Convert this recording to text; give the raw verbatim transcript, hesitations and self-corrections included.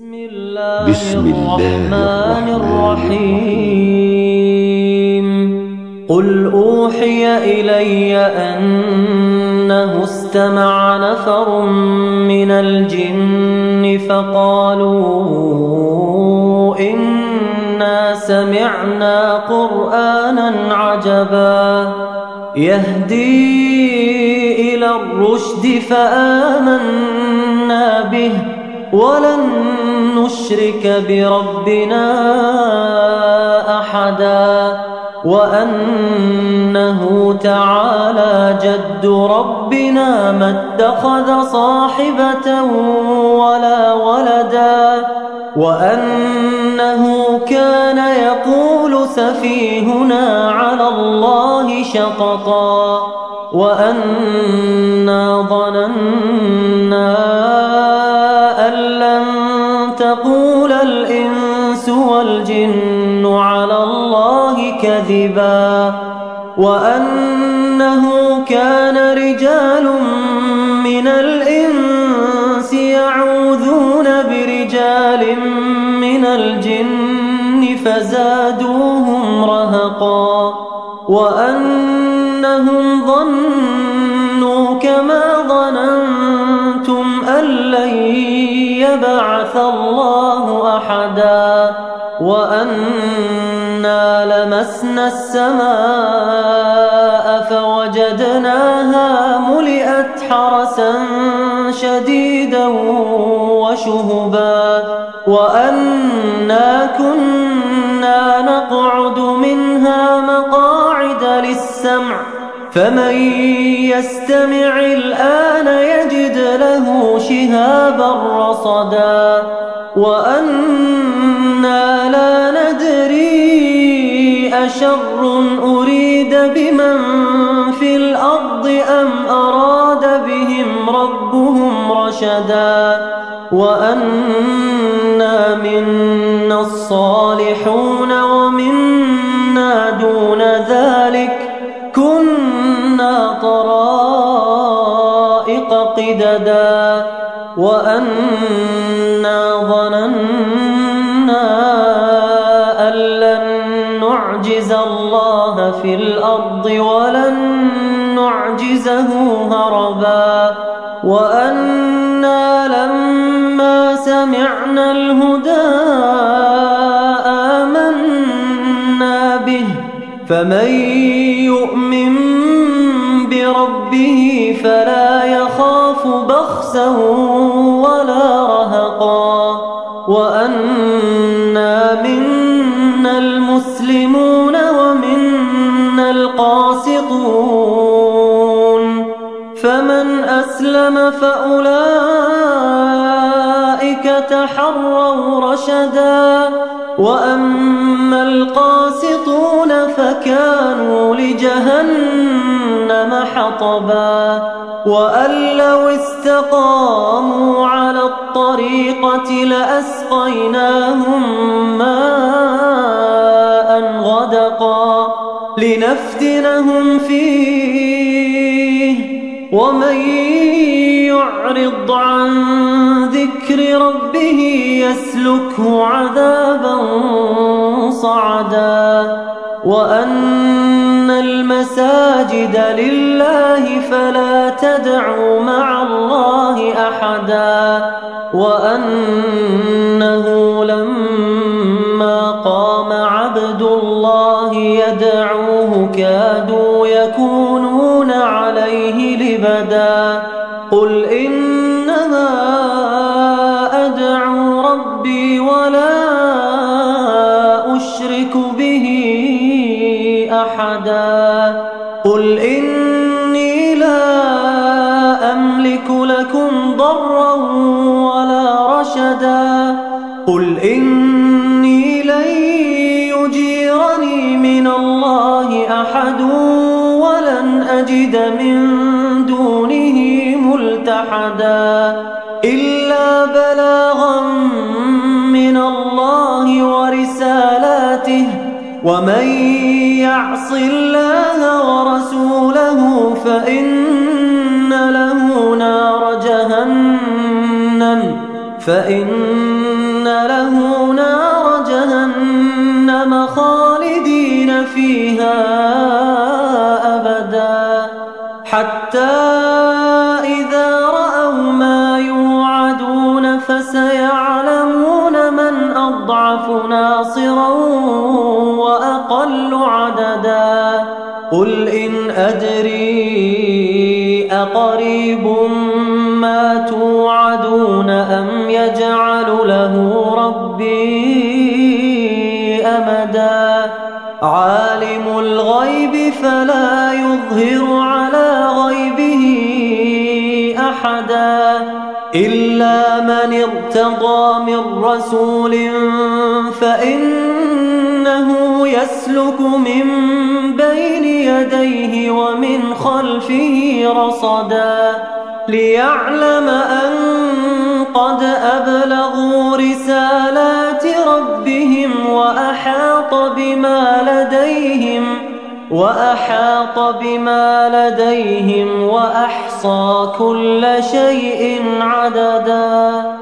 بسم الله الرحمن الرحيم. قل أوحي إلي أنه استمع نفر من الجن فقالوا إنا سمعنا قرآنا عجبا يهدي إلى الرشد فآمنا به ولن نشرك بربنا أحدا وأنه تعالى جد ربنا ما اتخذ صاحبة ولا ولدا وأنه كان يقول سفيهنا على الله شططا وأنا ظننا أن لن تقول الإنس والجن على الله كذبا وأنه كان رجال من الإنس يعوذون برجال من الجن فزادوهم رهقا وأنهم ظنوا كما ظننتم أن لن يبعث الله أحدا وأنا لمسنا السماء فوجدناها ملئت حرسا شديدا وشهبا وأنا كنا نقعد منها مقاعد للسمع فمن يستمع الآن يجد له شهابا رصدا وأنا لا ندري أشر أريد بمن في الأرض أم أراد بهم ربهم رشدا وأنا منا الصالحون ومنا دون ذلك كنا طرائق قددا وأنا ظننا أن لن نعجز الله في الأرض ولن نعجزه هربا وأنا لما سمعنا الهدى آمنا به فمن يؤمن بربه فلا يخاف بخسا ولا رهقا وأنا منا المسلمون ومنا القاسطون فمن أسلم فأولئك تحروا رشدا وأما القاسطون فكانوا لجهنم حطبا وأن لو استقاموا على الطريقة لأسقيناهم ماء غدقا لنفتنهم فيه ومن يعرض عن ذكر ربه يسلكه عذابا صعدا وأن المساجد لله فلا تدعوا مع الله أحدا وأنه لما قام عبد الله يدعوه كادوا يكونون عليه لبدا قل إنما أدعو ربي ولا أشرك به أحدا قل إني لا أملك لكم ضرا ولا رشدا قل إني لن يجيرني من الله أحد ولن أجد من دونه ملتحدا إلا بلاغا من الله ورسالاته ومن يعص الله ورسوله فإن له نار جهنم فإن حتى إذا رأوا ما يوعدون فسيعلمون من أضعف ناصرا وأقل عددا قل إن أدري أقريب ما توعدون أم يجعل له ربي أمدا عالم الغيب فلا يظهر على غيبه أحدا إلا من ارتضى من رسول فإنه يسلك من بين يديه ومن خلفه رصدا ليعلم أن قد أبلغوا رسالات ربهم وأحاط بما لديهم وأحاط بما لديهم وأحصى كل شيء عددا.